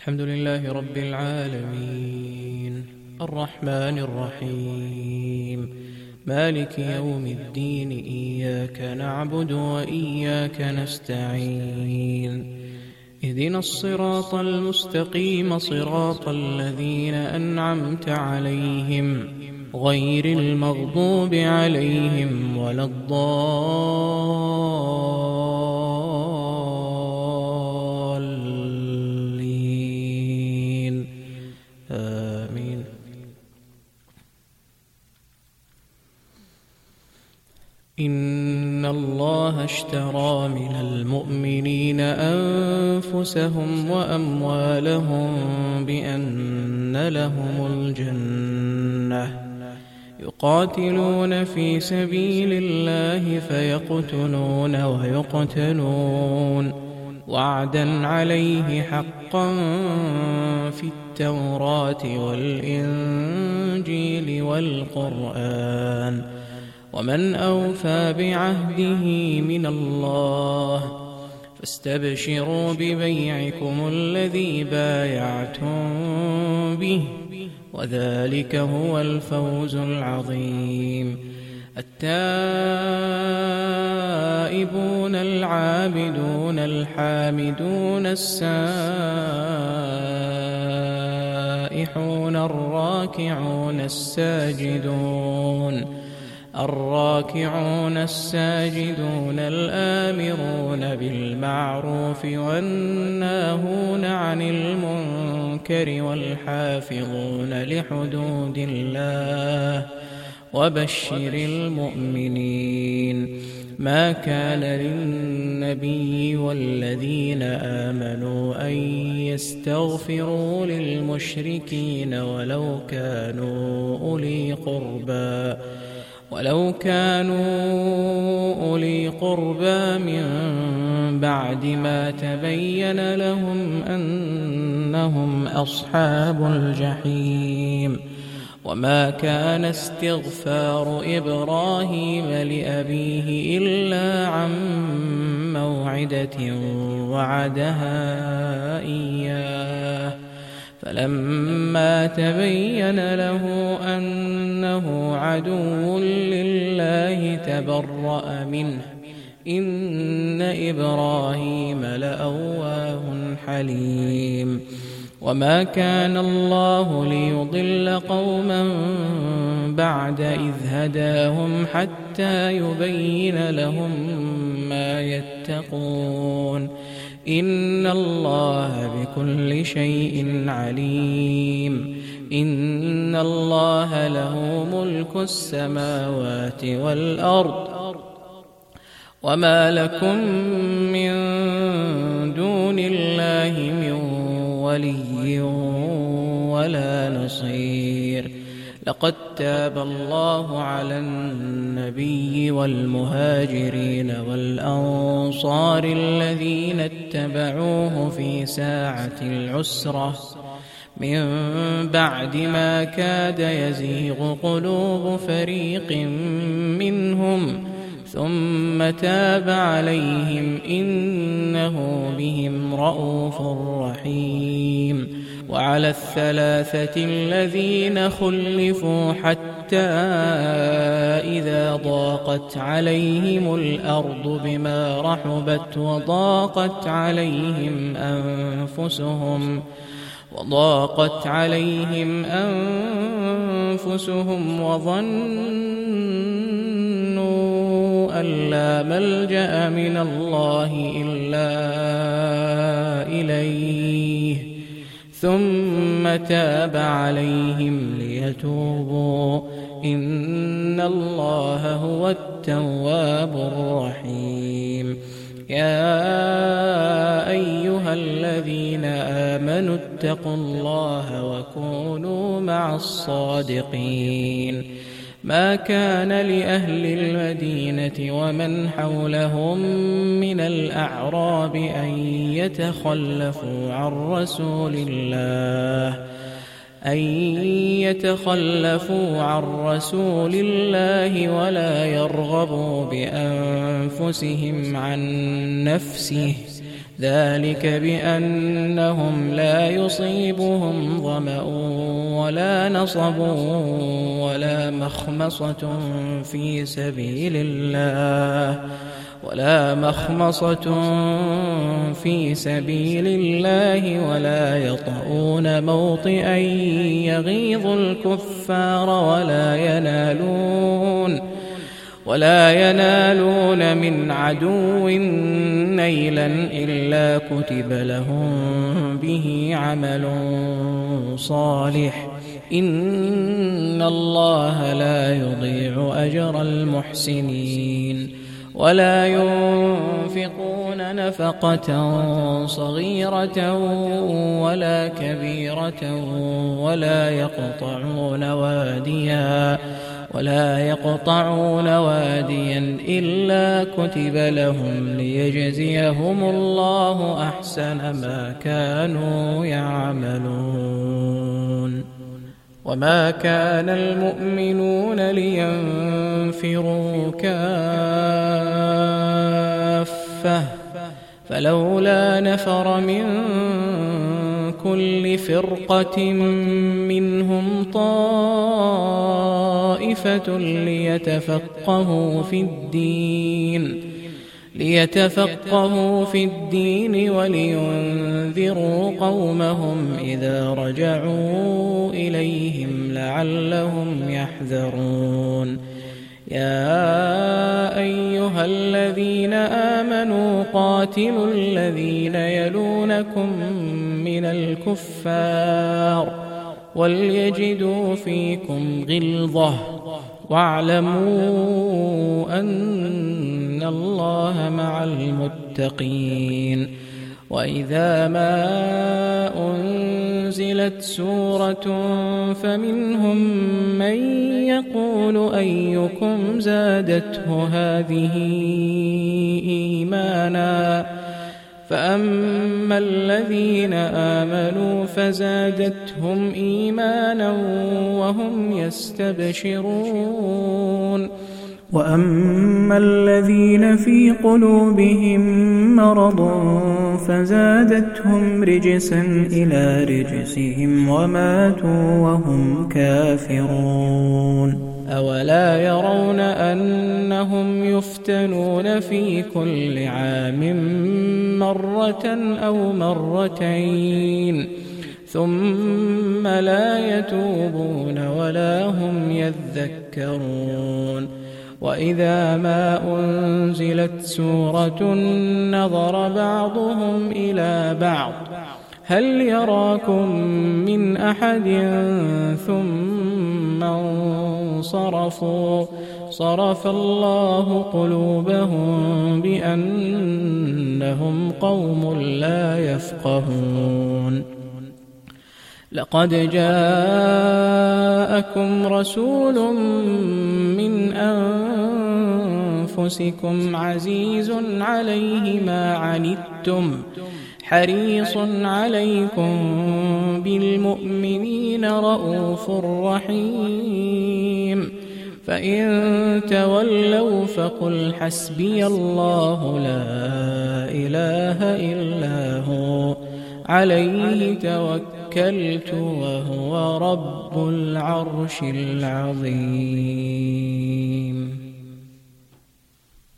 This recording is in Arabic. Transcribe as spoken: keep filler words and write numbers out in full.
الحمد لله رب العالمين الرحمن الرحيم مالك يوم الدين إياك نعبد وإياك نستعين اهدنا الصراط المستقيم صراط الذين أنعمت عليهم غير المغضوب عليهم ولا الضالين آمين. إن الله اشترى من المؤمنين أنفسهم وأموالهم بأن لهم الجنة يقاتلون في سبيل الله فيقتلون ويقتلون وعدا عليه حقا في التوراة والإنجيل والقرآن ومن أوفى بعهده من الله فاستبشروا ببيعكم الذي بايعتم به وذلك هو الفوز العظيم. التائبون العابدون الحامدون السائحون الراكعون الساجدون الراكعون الساجدون الآمرون بالمعروف والناهون عن المنكر والحافظون لحدود الله وبشر المؤمنين. ما كان للنبي والذين آمنوا أن يستغفروا للمشركين ولو كانوا أولي قربى ولو كانوا أولي قربى من بعد ما تبين لهم أنهم أصحاب الجحيم. وما كان استغفار إبراهيم لأبيه إلا عن موعدة وعدها إياه فلما تبين له أنه عدو لله تبرأ منه إن إبراهيم لأواه حليم. وما كان الله ليضل قوما بعد إذ هداهم حتى يبين لهم ما يتقون إن الله بكل شيء عليم. إن الله له ملك السماوات والأرض وما لكم من دون الله من ولي ولا نصير. لقد تاب الله على النبي والمهاجرين والأنصار الذين اتبعوه في ساعة العسرة من بعد ما كاد يزيغ قلوب فريق منهم ثم تاب عليهم إنه بهم رءوف رحيم. وعلى الثلاثة الذين خلفوا حتى إذا ضاقت عليهم الأرض بما رحبت وضاقت عليهم أنفسهم وضاقت عليهم أنفسهم وظنوا أن لا ملجأ من الله إلا إليه ثم تاب عليهم ليتوبوا إن الله هو التواب الرحيم. يا أيها الذين آمنوا اتقوا الله وكونوا مع الصادقين. ما كان لأهل المدينة ومن حولهم من الأعراب أن يتخلفوا عن رسول الله أن يتخلفوا عن رسول الله ولا يرغبوا بأنفسهم عن نفسه ذلك بأنهم لا يصيبهم ظمأ ولا نصب ولا مخمصة في سبيل الله ولا مخمصة في سبيل الله ولا يطؤون موطئا يغيظ الكفار ولا ينالون ولا ينالون من عدو نيلا إلا كتب لهم به عمل صالح إن الله لا يضيع أجر المحسنين ولا ينفقون نفقة صغيرة ولا كبيرة ولا يقطعون واديا ولا يقطعون واديا إلا كتب لهم ليجزيهم الله أحسن ما كانوا يعملون وما كان المؤمنون لينفروا كافة فلولا نفر من كل فرقة منهم طائفة ليتفقهوا في الدين ليتفقهوا في الدين ولينذروا قومهم إذا رجعوا إليهم لعلهم يحذرون يا أيها الذين آمنوا قاتلوا الذين يلونكم من الكفار وليجدوا فيكم غلظة واعلموا أن الله مع المتقين وإذا ما أنزلت سورة فمنهم من يقول أيكم زادته هذه إيمانا فأما الذين آمنوا فزادتهم إيمانا وهم يستبشرون وأما الذين في قلوبهم مرض فزادتهم رجسا إلى رجسهم وماتوا وهم كافرون أولا يرون أنهم يفتنون في كل عام مرة أو مرتين ثم لا يتوبون ولا هم يذكرون وإذا ما أنزلت سورة نظر بعضهم إلى بعض هل يراكم من أحد ثم انصرفوا صرف الله قلوبهم بأنهم قوم لا يفقهون لقد جاءكم رسول من أنفسكم عزيز عليه ما عنتم حريص عليكم بالمؤمنين رؤوف رحيم فإن تولوا فقل حسبي الله لا إله إلا هو عليه توكلت وهو رب العرش العظيم.